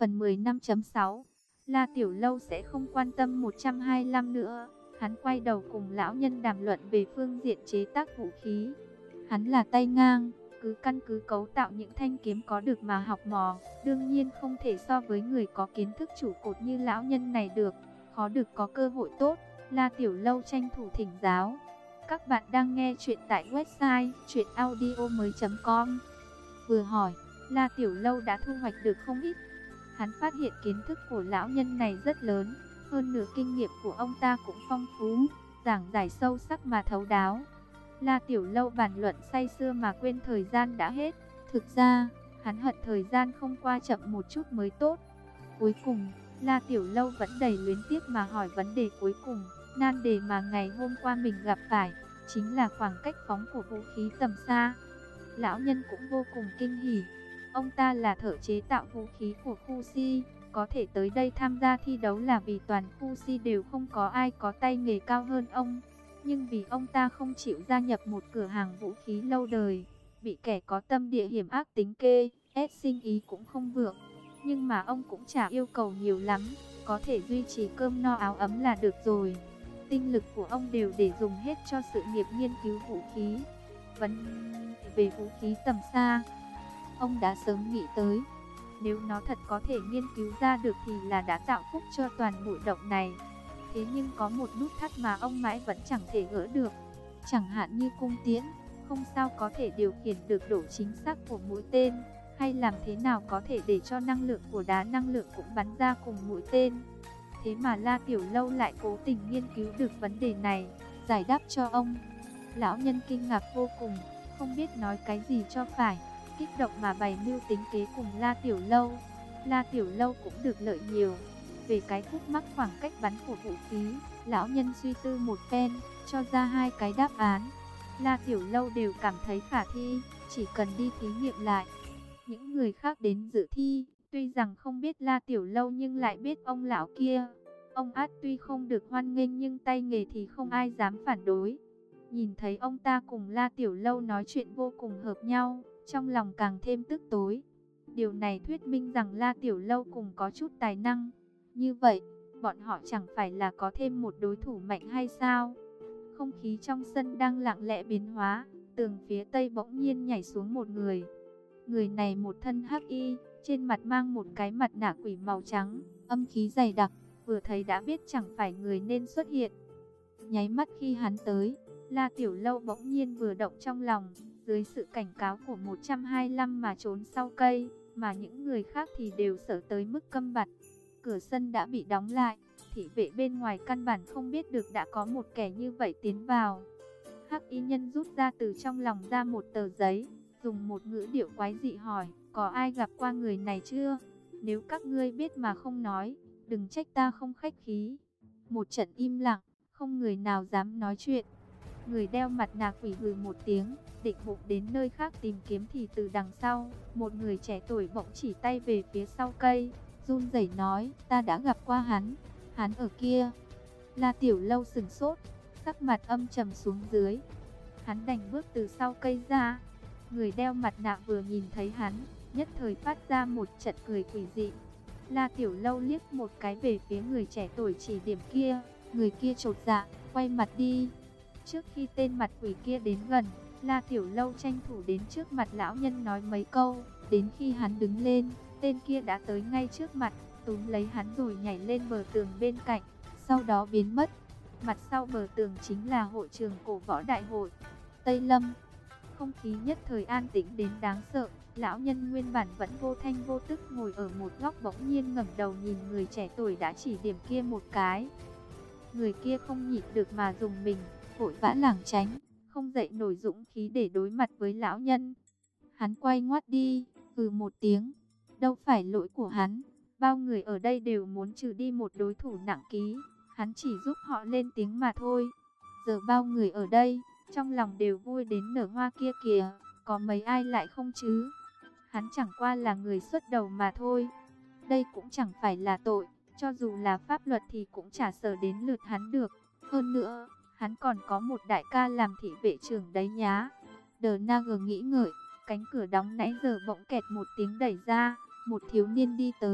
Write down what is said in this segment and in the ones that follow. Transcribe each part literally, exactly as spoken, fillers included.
Phần mười năm chấm sáu. La Tiểu Lâu sẽ không quan tâm một trăm hai mươi lăm nữa. Hắn quay đầu cùng lão nhân đàm luận về phương diện chế tác vũ khí. Hắn là tay ngang, cứ căn cứ cấu tạo những thanh kiếm có được mà học mò. Đương nhiên không thể so với người có kiến thức trụ cột như lão nhân này được. Khó được có cơ hội tốt, La Tiểu Lâu tranh thủ thỉnh giáo. Các bạn đang nghe chuyện tại website truyện audio mới chấm com. Vừa hỏi, La Tiểu Lâu đã thu hoạch được không ít. Hắn phát hiện kiến thức của lão nhân này rất lớn, hơn nửa kinh nghiệm của ông ta cũng phong phú, giảng giải sâu sắc mà thấu đáo. La Tiểu Lâu bàn luận say sưa mà quên thời gian đã hết. Thực ra, hắn hận thời gian không qua chậm một chút mới tốt. Cuối cùng, La Tiểu Lâu vẫn đầy luyến tiếc mà hỏi vấn đề cuối cùng, nan đề mà ngày hôm qua mình gặp phải, chính là khoảng cách phóng của vũ khí tầm xa. Lão nhân cũng vô cùng kinh hỉ. Ông ta là thợ chế tạo vũ khí của khu Si, có thể tới đây tham gia thi đấu là vì toàn khu Si đều không có ai có tay nghề cao hơn ông. Nhưng vì ông ta không chịu gia nhập một cửa hàng vũ khí lâu đời, bị kẻ có tâm địa hiểm ác tính kê, ép sinh ý cũng không vượng. Nhưng mà ông cũng chả yêu cầu nhiều lắm, có thể duy trì cơm no áo ấm là được rồi. Tinh lực của ông đều để dùng hết cho sự nghiệp nghiên cứu vũ khí. Vấn về vũ khí tầm xa, ông đã sớm nghĩ tới. Nếu nó thật có thể nghiên cứu ra được thì là đã tạo phúc cho toàn bụi động này. Thế nhưng có một nút thắt mà ông mãi vẫn chẳng thể gỡ được. Chẳng hạn như cung tiễn, không sao có thể điều khiển được độ chính xác của mũi tên. Hay làm thế nào có thể để cho năng lượng của đá năng lượng cũng bắn ra cùng mũi tên. Thế mà La Tiểu Lâu lại cố tình nghiên cứu được vấn đề này, giải đáp cho ông. Lão nhân kinh ngạc vô cùng, không biết nói cái gì cho phải, kích động mà bày mưu tính kế cùng La Tiểu Lâu. La Tiểu Lâu cũng được lợi nhiều. Về cái khúc mắc khoảng cách bắn của vũ khí, lão nhân suy tư một phen, cho ra hai cái đáp án. La Tiểu Lâu đều cảm thấy khả thi, chỉ cần đi thí nghiệm lại. Những người khác đến dự thi, tuy rằng không biết La Tiểu Lâu nhưng lại biết ông lão kia. Ông át tuy không được hoan nghênh nhưng tay nghề thì không ai dám phản đối. Nhìn thấy ông ta cùng La Tiểu Lâu nói chuyện vô cùng hợp nhau, trong lòng càng thêm tức tối. Điều này thuyết minh rằng La Tiểu Lâu cùng có chút tài năng. Như vậy, bọn họ chẳng phải là có thêm một đối thủ mạnh hay sao? Không khí trong sân đang lặng lẽ biến hóa, tường phía tây bỗng nhiên nhảy xuống một người. Người này một thân hắc y, trên mặt mang một cái mặt nạ quỷ màu trắng, âm khí dày đặc, vừa thấy đã biết chẳng phải người nên xuất hiện. Nháy mắt khi hắn tới, La Tiểu Lâu bỗng nhiên vừa động trong lòng, dưới sự cảnh cáo của một trăm hai mươi lăm mà trốn sau cây, mà những người khác thì đều sợ tới mức câm bặt. Cửa sân đã bị đóng lại, thị vệ bên ngoài căn bản không biết được đã có một kẻ như vậy tiến vào. Hắc y nhân rút ra từ trong lòng ra một tờ giấy, dùng một ngữ điệu quái dị hỏi, có ai gặp qua người này chưa? Nếu các ngươi biết mà không nói, đừng trách ta không khách khí. Một trận im lặng, không người nào dám nói chuyện. Người đeo mặt nạ quỷ hừ một tiếng, định bụng đến nơi khác tìm kiếm thì từ đằng sau, một người trẻ tuổi bỗng chỉ tay về phía sau cây, run rẩy nói, ta đã gặp qua hắn, hắn ở kia. La Tiểu Lâu sừng sốt, sắc mặt âm trầm xuống dưới. Hắn đành bước từ sau cây ra. Người đeo mặt nạ vừa nhìn thấy hắn, nhất thời phát ra một trận cười quỷ dị. La Tiểu Lâu liếc một cái về phía người trẻ tuổi chỉ điểm kia, người kia chột dạ, quay mặt đi. Trước khi tên mặt quỷ kia đến gần, La Tiểu Lâu tranh thủ đến trước mặt lão nhân nói mấy câu, đến khi hắn đứng lên, tên kia đã tới ngay trước mặt, túm lấy hắn rồi nhảy lên bờ tường bên cạnh, sau đó biến mất. Mặt sau bờ tường chính là hội trường cổ võ đại hội Tây Lâm. Không khí nhất thời an tĩnh đến đáng sợ. Lão nhân nguyên bản vẫn vô thanh vô tức ngồi ở một góc bỗng nhiên ngẩng đầu nhìn người trẻ tuổi đã chỉ điểm kia một cái. Người kia không nhịn được mà dùng mình, vội vã lảng tránh, không dậy nổi dũng khí để đối mặt với lão nhân. Hắn quay ngoắt đi, ừ một tiếng. Đâu phải lỗi của hắn, bao người ở đây đều muốn trừ đi một đối thủ nặng ký, hắn chỉ giúp họ lên tiếng mà thôi. Giờ bao người ở đây, trong lòng đều vui đến nở hoa kia kìa, có mấy ai lại không chứ? Hắn chẳng qua là người xuất đầu mà thôi. Đây cũng chẳng phải là tội, cho dù là pháp luật thì cũng chả sờ đến lượt hắn được. Hơn nữa, hắn còn có một đại ca làm thị vệ trưởng đấy nhá. Đờ Na Gờ nghĩ ngợi, cánh cửa đóng nãy giờ bỗng kẹt một tiếng đẩy ra, một thiếu niên đi tới.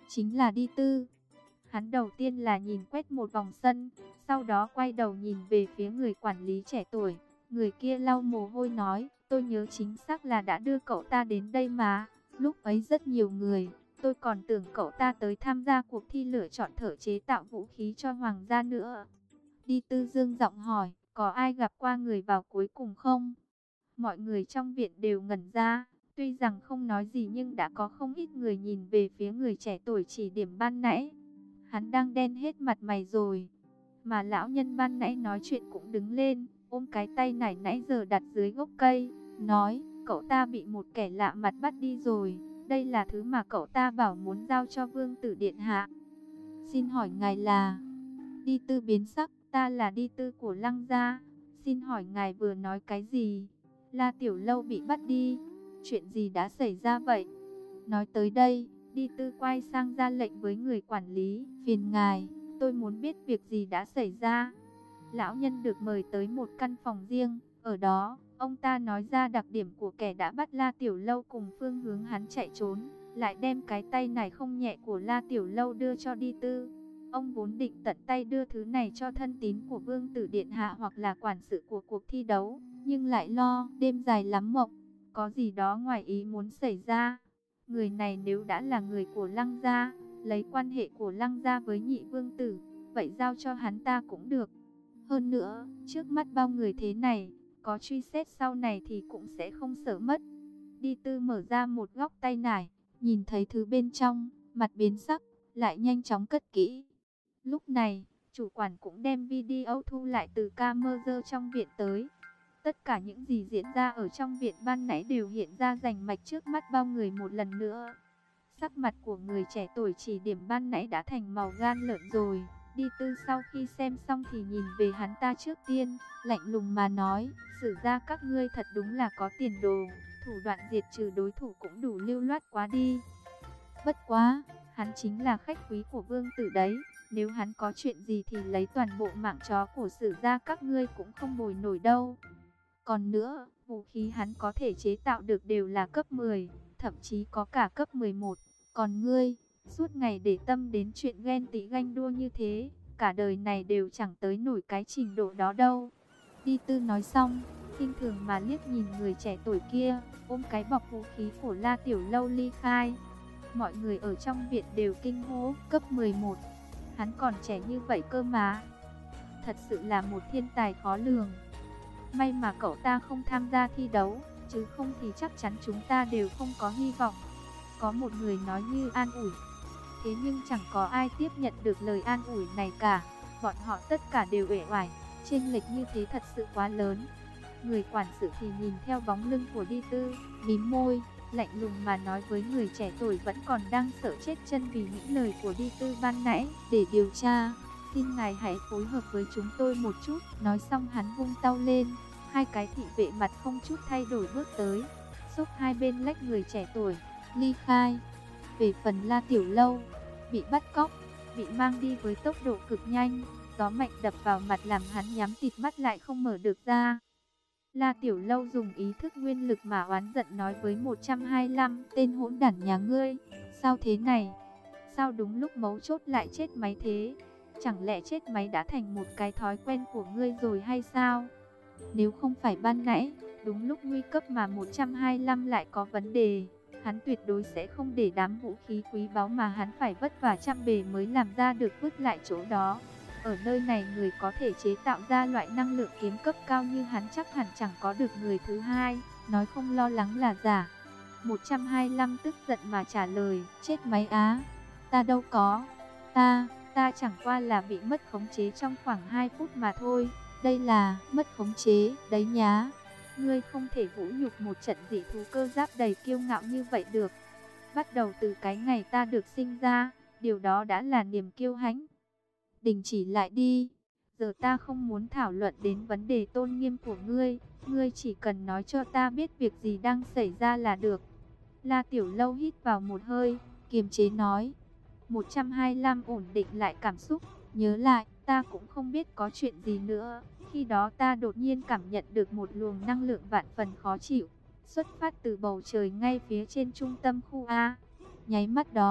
chính là Đi Tư. Hắn đầu tiên là nhìn quét một vòng sân, sau đó quay đầu nhìn về phía người quản lý trẻ tuổi. Người kia lau mồ hôi nói, tôi nhớ chính xác là đã đưa cậu ta đến đây mà. Lúc ấy rất nhiều người, tôi còn tưởng cậu ta tới tham gia cuộc thi lựa chọn thợ chế tạo vũ khí cho hoàng gia nữa. Đi Tư dương giọng hỏi, có ai gặp qua người vào cuối cùng không? Mọi người trong viện đều ngẩn ra, tuy rằng không nói gì nhưng đã có không ít người nhìn về phía người trẻ tuổi chỉ điểm ban nãy. Hắn đang đen hết mặt mày rồi. Mà lão nhân ban nãy nói chuyện cũng đứng lên, ôm cái tay nải nãy giờ đặt dưới gốc cây, nói, cậu ta bị một kẻ lạ mặt bắt đi rồi. Đây là thứ mà cậu ta bảo muốn giao cho vương tử điện hạ. Xin hỏi ngài là? Đi Tư biến sắc, ta là Đi Tư của Lăng gia. Xin hỏi ngài vừa nói cái gì? La Tiểu Lâu bị bắt đi. Chuyện gì đã xảy ra vậy? Nói tới đây, Đi Tư quay sang ra lệnh với người quản lý. Phiền ngài, tôi muốn biết việc gì đã xảy ra. Lão nhân được mời tới một căn phòng riêng. Ở đó, ông ta nói ra đặc điểm của kẻ đã bắt La Tiểu Lâu cùng phương hướng hắn chạy trốn. Lại đem cái tay này không nhẹ của La Tiểu Lâu đưa cho Đi Tư. Ông vốn định tận tay đưa thứ này cho thân tín của vương tử điện hạ hoặc là quản sự của cuộc thi đấu, nhưng lại lo đêm dài lắm mộng, có gì đó ngoài ý muốn xảy ra. Người này nếu đã là người của Lăng gia, lấy quan hệ của Lăng gia với nhị vương tử, vậy giao cho hắn ta cũng được. Hơn nữa, trước mắt bao người thế này, có truy xét sau này thì cũng sẽ không sợ mất. Đi Tư mở ra một góc tay nải, nhìn thấy thứ bên trong, mặt biến sắc, lại nhanh chóng cất kỹ. Lúc này, chủ quản cũng đem video thu lại từ camera trong viện tới. Tất cả những gì diễn ra ở trong viện ban nãy đều hiện ra rành mạch trước mắt bao người một lần nữa. Sắc mặt của người trẻ tuổi chỉ điểm ban nãy đã thành màu gan lợn rồi. Đi Tư sau khi xem xong thì nhìn về hắn ta trước tiên, lạnh lùng mà nói, xử ra các ngươi thật đúng là có tiền đồ, thủ đoạn diệt trừ đối thủ cũng đủ lưu loát quá đi. Bất quá, hắn chính là khách quý của vương tử đấy, nếu hắn có chuyện gì thì lấy toàn bộ mạng chó của sử gia các ngươi cũng không bồi nổi đâu. Còn nữa, vũ khí hắn có thể chế tạo được đều là cấp mười, thậm chí có cả cấp mười một. Còn ngươi, suốt ngày để tâm đến chuyện ghen tị ganh đua như thế, cả đời này đều chẳng tới nổi cái trình độ đó đâu. Đi Tư nói xong, khinh thường mà liếc nhìn người trẻ tuổi kia, ôm cái bọc vũ khí của La Tiểu Lâu ly khai. Mọi người ở trong viện đều kinh hô, cấp mười một, hắn còn trẻ như vậy cơ mà. Thật sự là một thiên tài khó lường. May mà cậu ta không tham gia thi đấu, chứ không thì chắc chắn chúng ta đều không có hy vọng. Có một người nói như an ủi. Thế nhưng chẳng có ai tiếp nhận được lời an ủi này cả. Bọn họ tất cả đều uể oải, chênh lệch như thế thật sự quá lớn. Người quản sự thì nhìn theo bóng lưng của Đi Tư, mím môi, lạnh lùng mà nói với người trẻ tuổi vẫn còn đang sợ chết chân vì những lời của Đi Tư ban nãy. Để điều tra, xin ngài hãy phối hợp với chúng tôi một chút. Nói xong hắn vung tau lên, hai cái thị vệ mặt không chút thay đổi bước tới, xốc hai bên lách người trẻ tuổi, ly khai. Về phần La Tiểu Lâu, bị bắt cóc, bị mang đi với tốc độ cực nhanh, gió mạnh đập vào mặt làm hắn nhắm tịt mắt lại không mở được ra. La Tiểu Lâu dùng ý thức nguyên lực mà oán giận nói với một trăm hai mươi lăm, tên hỗn đản nhà ngươi, sao thế này? Sao đúng lúc mấu chốt lại chết máy thế? Chẳng lẽ chết máy đã thành một cái thói quen của ngươi rồi hay sao? Nếu không phải ban nãy, đúng lúc nguy cấp mà một trăm hai mươi lăm lại có vấn đề, hắn tuyệt đối sẽ không để đám vũ khí quý báu mà hắn phải vất vả trăm bề mới làm ra được vứt lại chỗ đó. Ở nơi này người có thể chế tạo ra loại năng lượng kiếm cấp cao như hắn chắc hẳn chẳng có được người thứ hai, nói không lo lắng là giả. một trăm hai mươi lăm tức giận mà trả lời, chết máy á, ta đâu có, ta, ta chẳng qua là bị mất khống chế trong khoảng hai phút mà thôi, đây là mất khống chế, đấy nhá. Ngươi không thể vũ nhục một trận dị thú cơ giáp đầy kiêu ngạo như vậy được. Bắt đầu từ cái ngày ta được sinh ra, điều đó đã là niềm kiêu hãnh. Đình chỉ lại đi, giờ ta không muốn thảo luận đến vấn đề tôn nghiêm của ngươi, ngươi chỉ cần nói cho ta biết việc gì đang xảy ra là được. La Tiểu Lâu hít vào một hơi, kiềm chế nói. một trăm hai mươi lăm ổn định lại cảm xúc, nhớ lại, ta cũng không biết có chuyện gì nữa. Khi đó ta đột nhiên cảm nhận được một luồng năng lượng vạn phần khó chịu, xuất phát từ bầu trời ngay phía trên trung tâm khu A. Nháy mắt đó,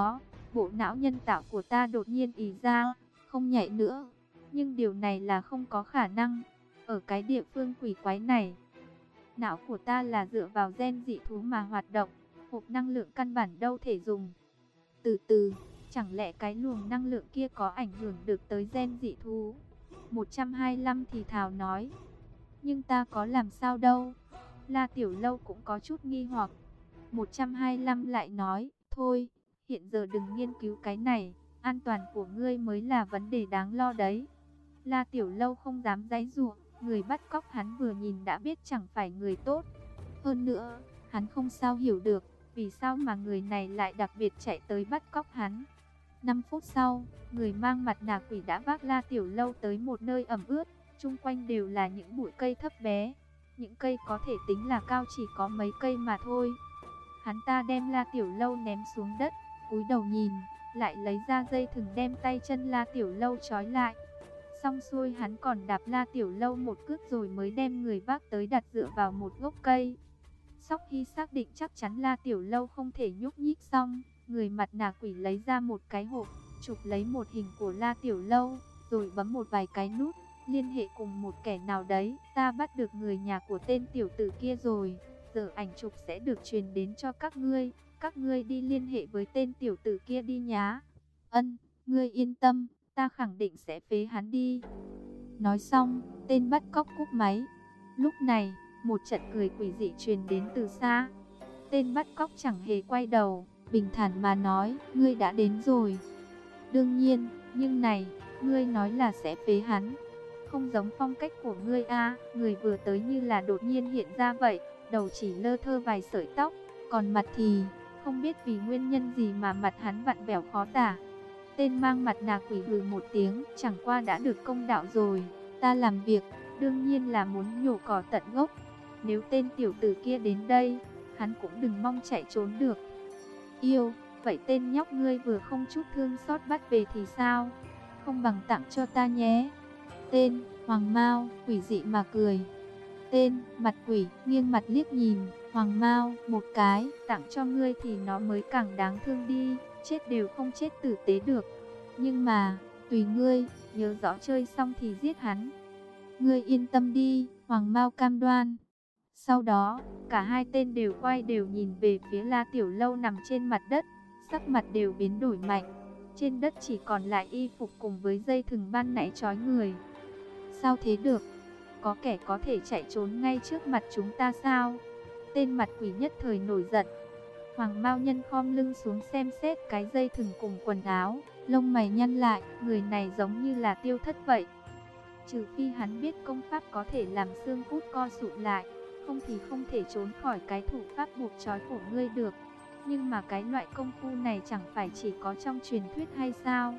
bộ não nhân tạo của ta đột nhiên ì ra, không nhảy nữa. Nhưng điều này là không có khả năng. Ở cái địa phương quỷ quái này, não của ta là dựa vào gen dị thú mà hoạt động, hộp năng lượng căn bản đâu thể dùng. Từ từ, chẳng lẽ cái luồng năng lượng kia có ảnh hưởng được tới gen dị thú? một trăm hai mươi lăm thì thào nói. Nhưng ta có làm sao đâu? La Tiểu Lâu cũng có chút nghi hoặc. một trăm hai mươi lăm lại nói, thôi, hiện giờ đừng nghiên cứu cái này, an toàn của ngươi mới là vấn đề đáng lo đấy. La Tiểu Lâu không dám giãy giụa, người bắt cóc hắn vừa nhìn đã biết chẳng phải người tốt. Hơn nữa, hắn không sao hiểu được, vì sao mà người này lại đặc biệt chạy tới bắt cóc hắn. năm phút sau, người mang mặt nạ quỷ đã vác La Tiểu Lâu tới một nơi ẩm ướt, chung quanh đều là những bụi cây thấp bé. Những cây có thể tính là cao chỉ có mấy cây mà thôi. Hắn ta đem La Tiểu Lâu ném xuống đất, cúi đầu nhìn, lại lấy ra dây thừng đem tay chân La Tiểu Lâu trói lại. Xong xuôi hắn còn đạp La Tiểu Lâu một cước rồi mới đem người vác tới đặt dựa vào một gốc cây. Sau khi xác định chắc chắn La Tiểu Lâu không thể nhúc nhích xong, người mặt nạ quỷ lấy ra một cái hộp, chụp lấy một hình của La Tiểu Lâu, rồi bấm một vài cái nút, liên hệ cùng một kẻ nào đấy. Ta bắt được người nhà của tên tiểu tử kia rồi, giờ ảnh chụp sẽ được truyền đến cho các ngươi, các ngươi đi liên hệ với tên tiểu tử kia đi nhá. Ân, ngươi yên tâm, ta khẳng định sẽ phế hắn đi. Nói xong, tên bắt cóc cúp máy. Lúc này, một trận cười quỷ dị truyền đến từ xa. Tên bắt cóc chẳng hề quay đầu, bình thản mà nói, ngươi đã đến rồi. Đương nhiên, nhưng này, ngươi nói là sẽ phế hắn. Không giống phong cách của ngươi a. Người vừa tới như là đột nhiên hiện ra vậy, đầu chỉ lơ thơ vài sợi tóc, còn mặt thì không biết vì nguyên nhân gì mà mặt hắn vặn vẹo khó tả. Tên mang mặt nạ quỷ hừ một tiếng, chẳng qua đã được công đạo rồi, ta làm việc, đương nhiên là muốn nhổ cỏ tận gốc. Nếu tên tiểu tử kia đến đây, hắn cũng đừng mong chạy trốn được. Yêu, vậy tên nhóc ngươi vừa không chút thương xót bắt về thì sao? Không bằng tặng cho ta nhé. Tên, Hoàng Mao, quỷ dị mà cười. Tên, mặt quỷ, nghiêng mặt liếc nhìn, Hoàng Mao, một cái, tặng cho ngươi thì nó mới càng đáng thương đi, chết đều không chết tử tế được. Nhưng mà, tùy ngươi, nhớ rõ chơi xong thì giết hắn. Ngươi yên tâm đi, Hoàng Mao cam đoan. Sau đó, cả hai tên đều quay đều nhìn về phía La Tiểu Lâu nằm trên mặt đất, sắc mặt đều biến đổi mạnh. Trên đất chỉ còn lại y phục cùng với dây thừng ban nãy trói người. Sao thế được? Có kẻ có thể chạy trốn ngay trước mặt chúng ta sao? Tên mặt quỷ nhất thời nổi giận. Hoàng Mao Nhân khom lưng xuống xem xét cái dây thừng cùng quần áo, lông mày nhăn lại, người này giống như là tiêu thất vậy. Trừ phi hắn biết công pháp có thể làm xương cốt co rụt lại, không thì không thể trốn khỏi cái thủ pháp buộc trói của ngươi được. Nhưng mà cái loại công phu này chẳng phải chỉ có trong truyền thuyết hay sao?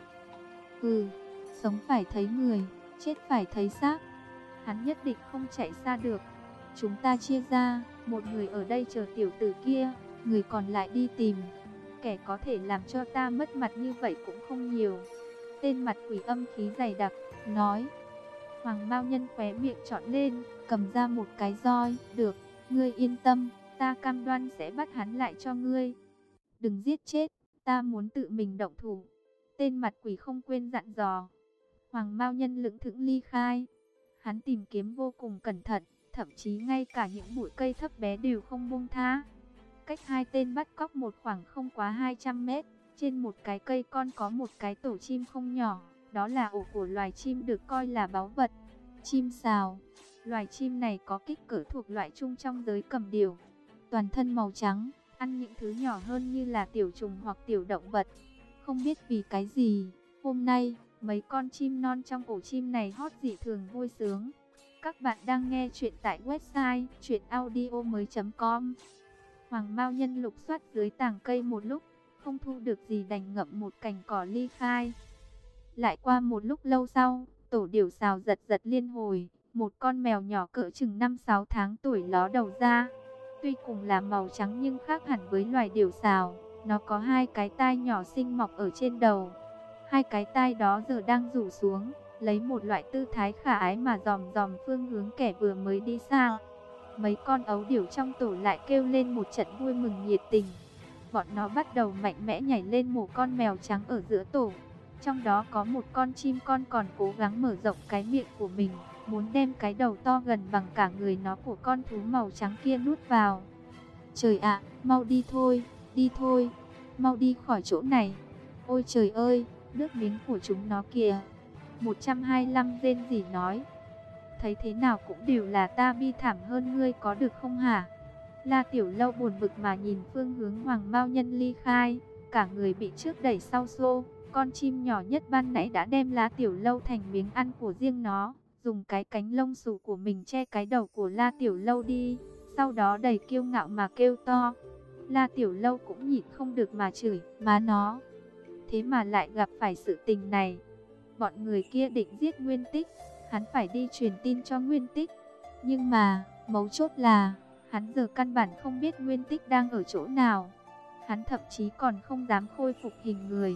Ừ, sống phải thấy người, chết phải thấy xác. Hắn nhất định không chạy xa được. Chúng ta chia ra, một người ở đây chờ tiểu tử kia, người còn lại đi tìm. Kẻ có thể làm cho ta mất mặt như vậy cũng không nhiều. Tên mặt quỷ âm khí dày đặc, nói. Hoàng Mao Nhân khóe miệng trọn lên, cầm ra một cái roi. Được, ngươi yên tâm, ta cam đoan sẽ bắt hắn lại cho ngươi. Đừng giết chết, ta muốn tự mình động thủ. Tên mặt quỷ không quên dặn dò. Hoàng Mao Nhân lững thững ly khai. Hắn tìm kiếm vô cùng cẩn thận, thậm chí ngay cả những bụi cây thấp bé đều không buông tha. Cách hai tên bắt cóc một khoảng không quá hai trăm mét, trên một cái cây con có một cái tổ chim không nhỏ. Đó là ổ của loài chim được coi là báu vật, chim sào. Loài chim này có kích cỡ thuộc loại chung trong giới cầm điểu. Toàn thân màu trắng, ăn những thứ nhỏ hơn như là tiểu trùng hoặc tiểu động vật. Không biết vì cái gì, hôm nay, mấy con chim non trong ổ chim này hót dị thường vui sướng. Các bạn đang nghe chuyện tại website truyện audio mới chấm com. Hoàng Mao Nhân lục soát dưới tàng cây một lúc, không thu được gì đành ngậm một cành cỏ ly khai. Lại qua một lúc lâu sau, tổ điểu xào giật giật liên hồi, một con mèo nhỏ cỡ chừng năm sáu tháng tuổi ló đầu ra. Tuy cùng là màu trắng nhưng khác hẳn với loài điểu xào, nó có hai cái tai nhỏ xinh mọc ở trên đầu. Hai cái tai đó giờ đang rủ xuống, lấy một loại tư thái khả ái mà dòm dòm phương hướng kẻ vừa mới đi xa. Mấy con ấu điểu trong tổ lại kêu lên một trận vui mừng nhiệt tình. Bọn nó bắt đầu mạnh mẽ nhảy lên mổ con mèo trắng ở giữa tổ. Trong đó có một con chim con còn cố gắng mở rộng cái miệng của mình, muốn đem cái đầu to gần bằng cả người nó của con thú màu trắng kia nuốt vào. Trời ạ, mau đi thôi, đi thôi, mau đi khỏi chỗ này. Ôi trời ơi, nước miếng của chúng nó kìa. một trăm hai mươi lăm rên rỉ nói. Thấy thế nào cũng đều là ta bi thảm hơn ngươi có được không hả? La Tiểu Lâu buồn bực mà nhìn phương hướng Hoàng Mao Nhân ly khai, cả người bị trước đẩy sau xô. Con chim nhỏ nhất ban nãy đã đem La Tiểu Lâu thành miếng ăn của riêng nó, dùng cái cánh lông xù của mình che cái đầu của La Tiểu Lâu đi, sau đó đầy kiêu ngạo mà kêu to. La Tiểu Lâu cũng nhịn không được mà chửi, má nó, thế mà lại gặp phải sự tình này. Bọn người kia định giết Nguyên Tích, hắn phải đi truyền tin cho Nguyên Tích. Nhưng mà, mấu chốt là, hắn giờ căn bản không biết Nguyên Tích đang ở chỗ nào. Hắn thậm chí còn không dám khôi phục hình người.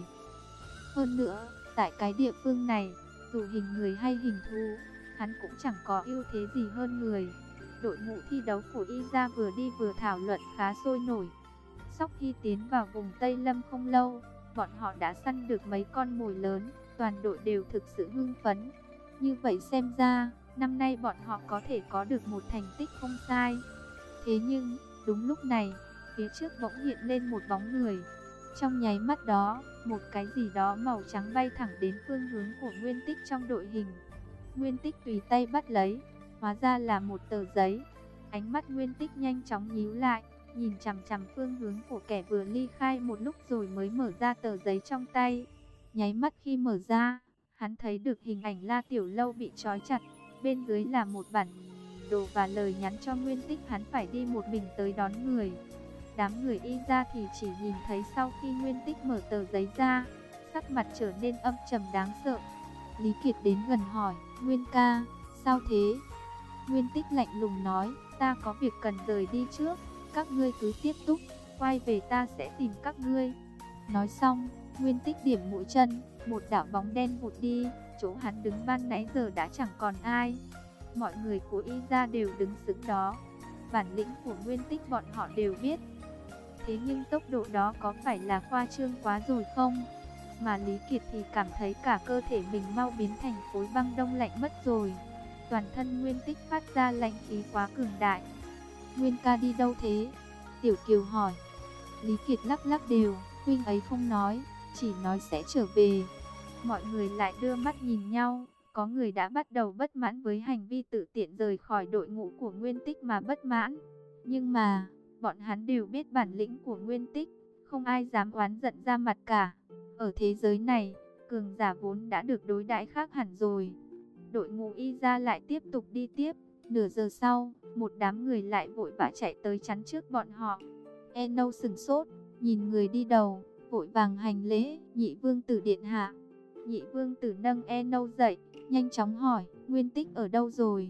Hơn nữa, tại cái địa phương này, dù hình người hay hình thú, hắn cũng chẳng có ưu thế gì hơn người. Đội ngũ thi đấu của Y Gia vừa đi vừa thảo luận khá sôi nổi. Sau khi tiến vào vùng Tây Lâm không lâu, bọn họ đã săn được mấy con mồi lớn, toàn đội đều thực sự hưng phấn. Như vậy xem ra, năm nay bọn họ có thể có được một thành tích không sai. Thế nhưng, đúng lúc này, phía trước bỗng hiện lên một bóng người. Trong nháy mắt đó, một cái gì đó màu trắng bay thẳng đến phương hướng của Nguyên Tích trong đội hình. Nguyên Tích tùy tay bắt lấy, hóa ra là một tờ giấy. Ánh mắt Nguyên Tích nhanh chóng nhíu lại, nhìn chằm chằm phương hướng của kẻ vừa ly khai một lúc rồi mới mở ra tờ giấy trong tay. Nháy mắt khi mở ra, hắn thấy được hình ảnh La Tiểu Lâu bị trói chặt, bên dưới là một bản đồ và lời nhắn cho Nguyên Tích hắn phải đi một mình tới đón người. Đám người Y Gia thì chỉ nhìn thấy sau khi Nguyên Tích mở tờ giấy ra, sắc mặt trở nên âm trầm đáng sợ. Lý Kiệt đến gần hỏi, Nguyên ca, sao thế? Nguyên Tích lạnh lùng nói, ta có việc cần rời đi trước, các ngươi cứ tiếp tục, quay về ta sẽ tìm các ngươi. Nói xong, Nguyên Tích điểm mũi chân, một đạo bóng đen vụt đi, chỗ hắn đứng ban nãy giờ đã chẳng còn ai. Mọi người của Y Gia đều đứng sững đó, bản lĩnh của Nguyên Tích bọn họ đều biết. Thế nhưng tốc độ đó có phải là khoa trương quá rồi không? Mà Lý Kiệt thì cảm thấy cả cơ thể mình mau biến thành khối băng đông lạnh mất rồi. Toàn thân Nguyên Tích phát ra lãnh khí quá cường đại. Nguyên ca đi đâu thế? Tiểu Kiều hỏi. Lý Kiệt lắc lắc đều, huynh ấy không nói, chỉ nói sẽ trở về. Mọi người lại đưa mắt nhìn nhau, có người đã bắt đầu bất mãn với hành vi tự tiện rời khỏi đội ngũ của Nguyên Tích mà bất mãn. Nhưng mà, bọn hắn đều biết bản lĩnh của Nguyên Tích, không ai dám oán giận ra mặt cả. Ở thế giới này, cường giả vốn đã được đối đãi khác hẳn rồi. Đội ngũ Y Gia lại tiếp tục đi tiếp. Nửa giờ sau, một đám người lại vội vã chạy tới chắn trước bọn họ. Eno sửng sốt, nhìn người đi đầu, vội vàng hành lễ, nhị vương tử điện hạ. Nhị vương tử nâng Eno dậy, nhanh chóng hỏi, Nguyên Tích ở đâu rồi?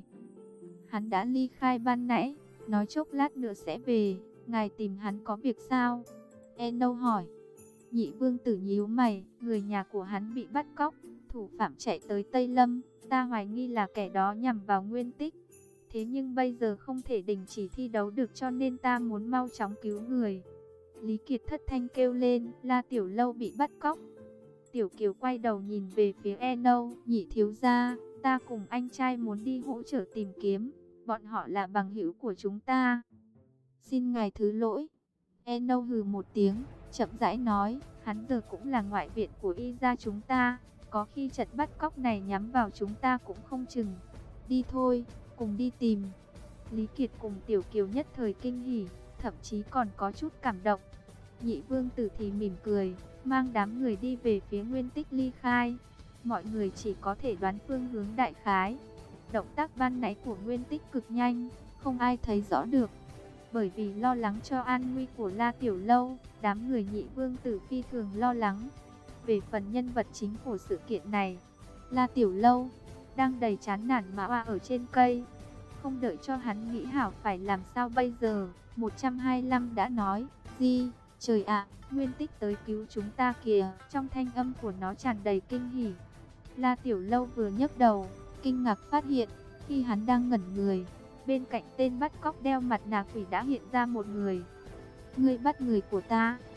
Hắn đã ly khai ban nãy, nói chốc lát nữa sẽ về, ngài tìm hắn có việc sao? Eno hỏi. Nhị vương tử nhíu mày, người nhà của hắn bị bắt cóc, thủ phạm chạy tới Tây Lâm, ta hoài nghi là kẻ đó nhằm vào Nguyên Tích. Thế nhưng bây giờ không thể đình chỉ thi đấu được cho nên ta muốn mau chóng cứu người. Lý Kiệt thất thanh kêu lên, La Tiểu Lâu bị bắt cóc. Tiểu Kiều quay đầu nhìn về phía Eno, nhị thiếu gia, ta cùng anh trai muốn đi hỗ trợ tìm kiếm, bọn họ là bằng hữu của chúng ta. Xin ngài thứ lỗi. Eno hừ một tiếng, chậm rãi nói, hắn giờ cũng là ngoại viện của Y Gia chúng ta, có khi trận bắt cóc này nhắm vào chúng ta cũng không chừng. Đi thôi, cùng đi tìm. Lý Kiệt cùng Tiểu Kiều nhất thời kinh hỉ, thậm chí còn có chút cảm động. Nhị vương tử thì mỉm cười, mang đám người đi về phía Nguyên Tích ly khai. Mọi người chỉ có thể đoán phương hướng đại khái. Động tác ban nãy của Nguyên Tích cực nhanh, không ai thấy rõ được. Bởi vì lo lắng cho an nguy của La Tiểu Lâu, đám người nhị vương tử phi thường lo lắng. Về phần nhân vật chính của sự kiện này, La Tiểu Lâu đang đầy chán nản mà oa ở trên cây. Không đợi cho hắn nghĩ hảo phải làm sao bây giờ, một trăm hai mươi lăm đã nói, gì, trời ạ, Nguyên Tích tới cứu chúng ta kìa. Trong thanh âm của nó tràn đầy kinh hỉ. La Tiểu Lâu vừa nhấc đầu, kinh ngạc phát hiện, khi hắn đang ngẩn người, bên cạnh tên bắt cóc đeo mặt nạ quỷ đã hiện ra một người. Ngươi bắt người của ta,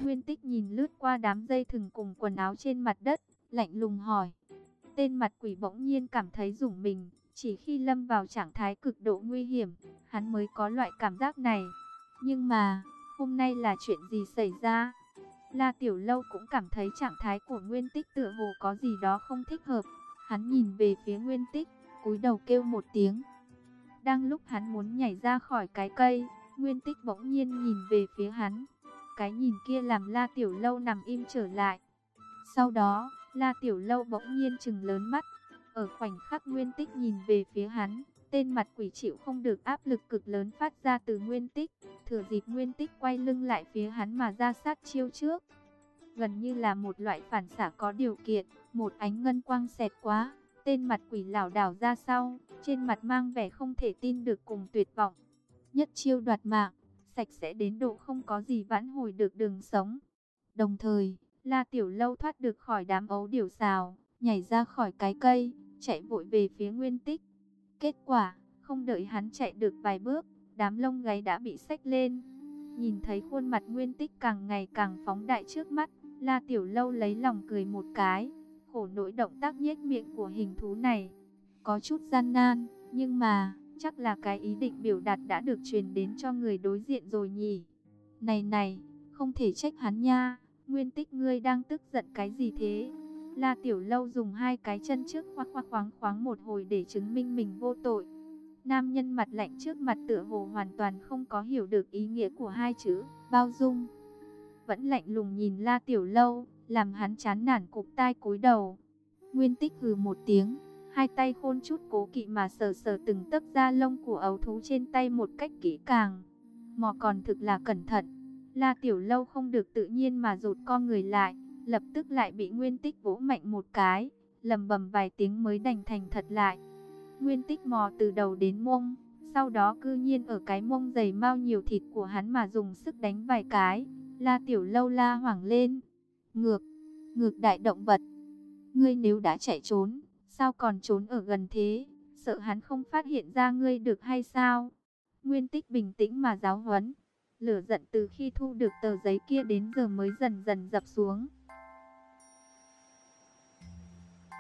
Nguyên Tích nhìn lướt qua đám dây thừng cùng quần áo trên mặt đất, lạnh lùng hỏi. Tên mặt quỷ bỗng nhiên cảm thấy rủng mình, chỉ khi lâm vào trạng thái cực độ nguy hiểm, hắn mới có loại cảm giác này. Nhưng mà, hôm nay là chuyện gì xảy ra? La Tiểu Lâu cũng cảm thấy trạng thái của Nguyên Tích tựa hồ có gì đó không thích hợp. Hắn nhìn về phía Nguyên Tích, cúi đầu kêu một tiếng. Đang lúc hắn muốn nhảy ra khỏi cái cây, Nguyên Tích bỗng nhiên nhìn về phía hắn. Cái nhìn kia làm La Tiểu Lâu nằm im trở lại. Sau đó, La Tiểu Lâu bỗng nhiên trừng lớn mắt. Ở khoảnh khắc Nguyên Tích nhìn về phía hắn, tên mặt quỷ chịu không được áp lực cực lớn phát ra từ Nguyên Tích. Thừa dịp Nguyên Tích quay lưng lại phía hắn mà ra sát chiêu trước. Gần như là một loại phản xạ có điều kiện, một ánh ngân quang xẹt qua, tên mặt quỷ lảo đảo ra sau, trên mặt mang vẻ không thể tin được cùng tuyệt vọng. Nhất chiêu đoạt mạng, sạch sẽ đến độ không có gì vãn hồi được đường sống. Đồng thời, La Tiểu Lâu thoát được khỏi đám ấu điểu xào, nhảy ra khỏi cái cây, chạy vội về phía Nguyên Tích. Kết quả, không đợi hắn chạy được vài bước, đám lông gáy đã bị xách lên. Nhìn thấy khuôn mặt Nguyên Tích càng ngày càng phóng đại trước mắt, La Tiểu Lâu lấy lòng cười một cái, khổ nỗi động tác nhếch miệng của hình thú này. Có chút gian nan, nhưng mà, chắc là cái ý định biểu đạt đã được truyền đến cho người đối diện rồi nhỉ. Này này, không thể trách hắn nha, Nguyên Tích ngươi đang tức giận cái gì thế? La Tiểu Lâu dùng hai cái chân trước khoác khoác khoáng khoáng một hồi để chứng minh mình vô tội. Nam nhân mặt lạnh trước mặt tựa hồ hoàn toàn không có hiểu được ý nghĩa của hai chữ bao dung. Vẫn lạnh lùng nhìn La Tiểu Lâu, làm hắn chán nản cụp tai cúi đầu. Nguyên Tích hừ một tiếng, hai tay khôn chút cố kỵ mà sờ sờ từng tấc da lông của ấu thú trên tay một cách kỹ càng. Mò còn thực là cẩn thận. La Tiểu Lâu không được tự nhiên mà rụt con người lại, lập tức lại bị Nguyên Tích vỗ mạnh một cái, lầm bầm vài tiếng mới đành thành thật lại. Nguyên Tích mò từ đầu đến mông, sau đó cư nhiên ở cái mông dày mau nhiều thịt của hắn mà dùng sức đánh vài cái. La Tiểu Lâu la hoảng lên. Ngược, ngược đại động vật. Ngươi nếu đã chạy trốn, sao còn trốn ở gần thế? Sợ hắn không phát hiện ra ngươi được hay sao? Nguyên Tích bình tĩnh mà giáo huấn. Lửa giận từ khi thu được tờ giấy kia đến giờ mới dần dần dập xuống.